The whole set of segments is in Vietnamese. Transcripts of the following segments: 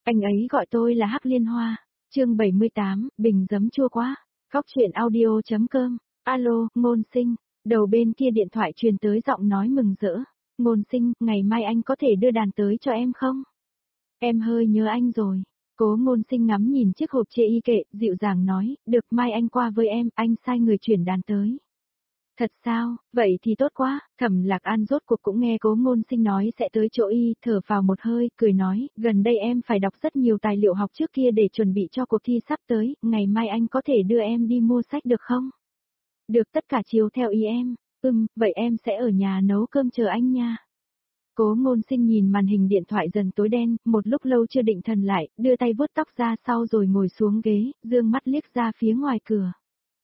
Anh ấy gọi tôi là Hắc Liên Hoa. Chương 78, bình giấm chua quá. Góc truyện audio.com. Alo, Ngôn Sinh. Đầu bên kia điện thoại truyền tới giọng nói mừng rỡ. Ngôn Sinh, ngày mai anh có thể đưa đàn tới cho em không? Em hơi nhớ anh rồi. Cố Ngôn Sinh ngắm nhìn chiếc hộp chê y kệ, dịu dàng nói, được mai anh qua với em, anh sai người chuyển đàn tới. Thật sao, vậy thì tốt quá, Thẩm Lạc An rốt cuộc cũng nghe Cố Ngôn Sinh nói sẽ tới chỗ y, thở vào một hơi, cười nói, gần đây em phải đọc rất nhiều tài liệu học trước kia để chuẩn bị cho cuộc thi sắp tới, ngày mai anh có thể đưa em đi mua sách được không? Được, tất cả chiều theo ý em, vậy em sẽ ở nhà nấu cơm chờ anh nha. Cố Ngôn Sinh nhìn màn hình điện thoại dần tối đen, một lúc lâu chưa định thần lại, đưa tay vuốt tóc ra sau rồi ngồi xuống ghế, dương mắt liếc ra phía ngoài cửa.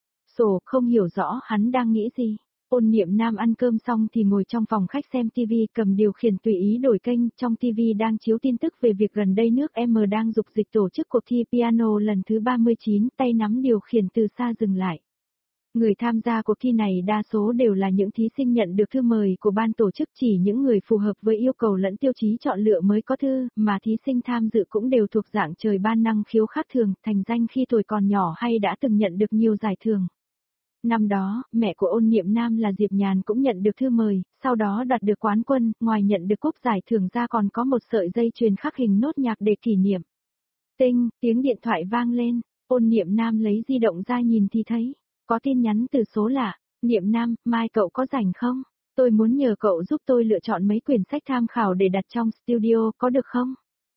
Sổ không hiểu rõ hắn đang nghĩ gì. Ôn Niệm Nam ăn cơm xong thì ngồi trong phòng khách xem TV, cầm điều khiển tùy ý đổi kênh, trong TV đang chiếu tin tức về việc gần đây nước M đang dục dịch tổ chức cuộc thi piano lần thứ 39, tay nắm điều khiển từ xa dừng lại. Người tham gia cuộc thi này đa số đều là những thí sinh nhận được thư mời của ban tổ chức, chỉ những người phù hợp với yêu cầu lẫn tiêu chí chọn lựa mới có thư, mà thí sinh tham dự cũng đều thuộc dạng trời ban năng khiếu khác thường, thành danh khi tuổi còn nhỏ hay đã từng nhận được nhiều giải thưởng. Năm đó, mẹ của Ôn Niệm Nam là Diệp Nhàn cũng nhận được thư mời, sau đó đoạt được quán quân, ngoài nhận được cúp giải thưởng ra còn có một sợi dây chuyền khắc hình nốt nhạc để kỷ niệm. Tinh, tiếng điện thoại vang lên, Ôn Niệm Nam lấy di động ra nhìn thì thấy, có tin nhắn từ số lạ, Niệm Nam, mai cậu có rảnh không? Tôi muốn nhờ cậu giúp tôi lựa chọn mấy quyển sách tham khảo để đặt trong studio, có được không?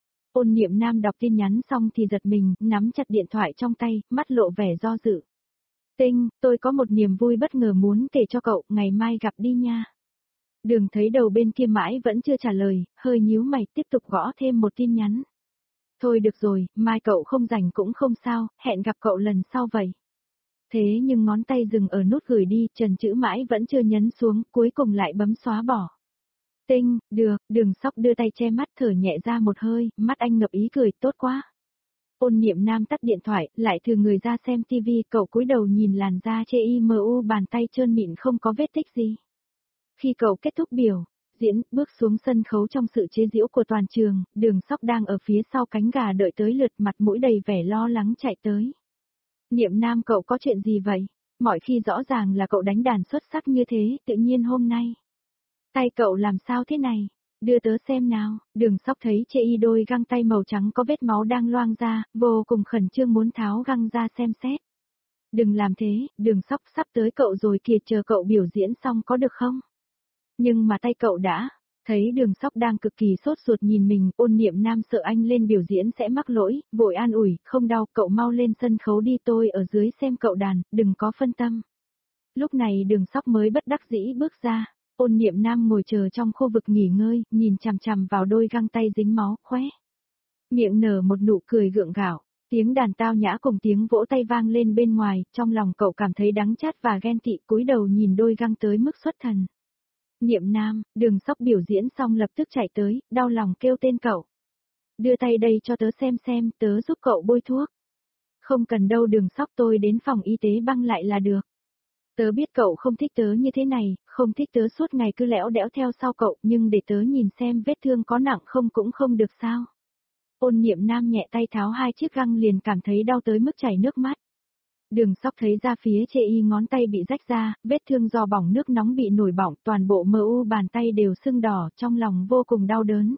Ôn Niệm Nam đọc tin nhắn xong thì giật mình, nắm chặt điện thoại trong tay, mắt lộ vẻ do dự. Tinh, tôi có một niềm vui bất ngờ muốn kể cho cậu, ngày mai gặp đi nha. Đường thấy đầu bên kia mãi vẫn chưa trả lời, hơi nhíu mày tiếp tục gõ thêm một tin nhắn. Thôi được rồi, mai cậu không rảnh cũng không sao, hẹn gặp cậu lần sau vậy. Thế nhưng ngón tay dừng ở nút gửi đi, trần chữ mãi vẫn chưa nhấn xuống, cuối cùng lại bấm xóa bỏ. Tinh, được, Đường Sóc đưa tay che mắt thở nhẹ ra một hơi, mắt anh ngập ý cười, tốt quá. Ôn Niệm Nam tắt điện thoại, lại thừ người ra xem TV, cậu cúi đầu nhìn làn da chê imu, bàn tay trơn mịn không có vết tích gì. Khi cậu kết thúc biểu diễn, bước xuống sân khấu trong sự chế giễu của toàn trường, Đường Sóc đang ở phía sau cánh gà đợi tới lượt, mặt mũi đầy vẻ lo lắng chạy tới. Niệm Nam, cậu có chuyện gì vậy? Mọi khi rõ ràng là cậu đánh đàn xuất sắc như thế, tự nhiên hôm nay. Tay cậu làm sao thế này? Đưa tớ xem nào. Đường Sóc thấy chê y đôi găng tay màu trắng có vết máu đang loang ra, vô cùng khẩn trương muốn tháo găng ra xem xét. Đừng làm thế, Đường Sóc sắp tới cậu rồi kìa, chờ cậu biểu diễn xong có được không? Nhưng mà tay cậu đã. Thấy Đường Sóc đang cực kỳ sốt ruột nhìn mình, Ôn Niệm Nam sợ anh lên biểu diễn sẽ mắc lỗi, vội an ủi, không đau, cậu mau lên sân khấu đi, tôi ở dưới xem cậu đàn, đừng có phân tâm. Lúc này Đường Sóc mới bất đắc dĩ bước ra. Ôn Niệm Nam ngồi chờ trong khu vực nghỉ ngơi, nhìn chằm chằm vào đôi găng tay dính máu, khóe miệng nở một nụ cười gượng gạo, tiếng đàn tao nhã cùng tiếng vỗ tay vang lên bên ngoài, trong lòng cậu cảm thấy đắng chát và ghen tị, cúi đầu nhìn đôi găng tới mức xuất thần. Niệm Nam, Đường Sóc biểu diễn xong lập tức chạy tới, đau lòng kêu tên cậu. Đưa tay đây cho tớ xem, tớ giúp cậu bôi thuốc. Không cần đâu Đường Sóc, tôi đến phòng y tế băng lại là được. Tớ biết cậu không thích tớ như thế này, không thích tớ suốt ngày cứ lẽo đẽo theo sau cậu, nhưng để tớ nhìn xem vết thương có nặng không cũng không được sao. Ôn Niệm Nam nhẹ tay tháo hai chiếc găng liền cảm thấy đau tới mức chảy nước mắt. Đường Sóc thấy ra phía chê y ngón tay bị rách ra, vết thương do bỏng nước nóng bị nổi bỏng, toàn bộ mu bàn tay đều sưng đỏ, trong lòng vô cùng đau đớn.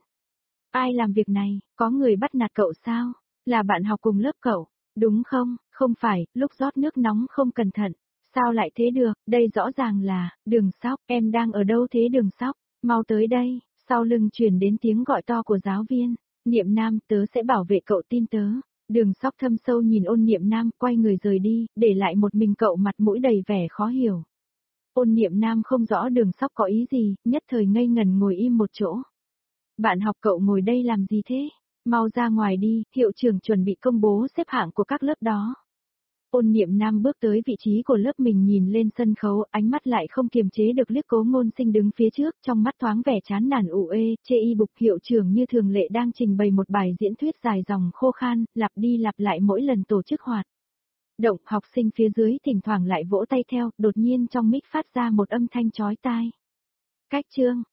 Ai làm việc này, có người bắt nạt cậu sao? Là bạn học cùng lớp cậu, đúng không? Không phải, lúc rót nước nóng không cẩn thận. Sao lại thế được, đây rõ ràng là, Đường Sóc, em đang ở đâu thế Đường Sóc, mau tới đây, sau lưng truyền đến tiếng gọi to của giáo viên, Niệm Nam, tớ sẽ bảo vệ cậu, tin tớ. Đường Sóc thâm sâu nhìn Ôn Niệm Nam, quay người rời đi, để lại một mình cậu mặt mũi đầy vẻ khó hiểu. Ôn Niệm Nam không rõ Đường Sóc có ý gì, nhất thời ngây ngần ngồi im một chỗ. Bạn học cậu ngồi đây làm gì thế? Mau ra ngoài đi, hiệu trưởng chuẩn bị công bố xếp hạng của các lớp đó. Ôn Niệm Nam bước tới vị trí của lớp mình nhìn lên sân khấu, ánh mắt lại không kiềm chế được liếc Cố Ngôn Sinh đứng phía trước, trong mắt thoáng vẻ chán nản ủ ê, chê y bục hiệu trưởng như thường lệ đang trình bày một bài diễn thuyết dài dòng khô khan, lặp đi lặp lại mỗi lần tổ chức hoạt động, học sinh phía dưới thỉnh thoảng lại vỗ tay theo, đột nhiên trong mic phát ra một âm thanh chói tai. Cách chương